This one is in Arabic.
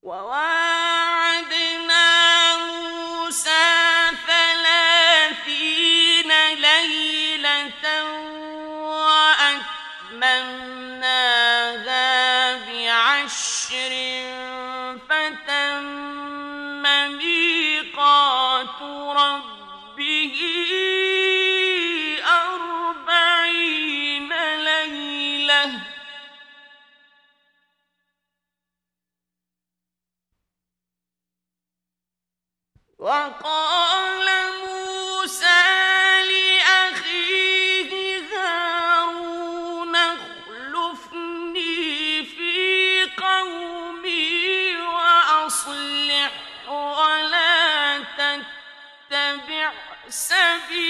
وواعدنا موسى 30 ليلة وأتممناها ب10 فتم ميقات ربه 40 ليلة وقال موسى لأخيه هارون اخلفني في قومي وأصلح ولا تتبع سبيل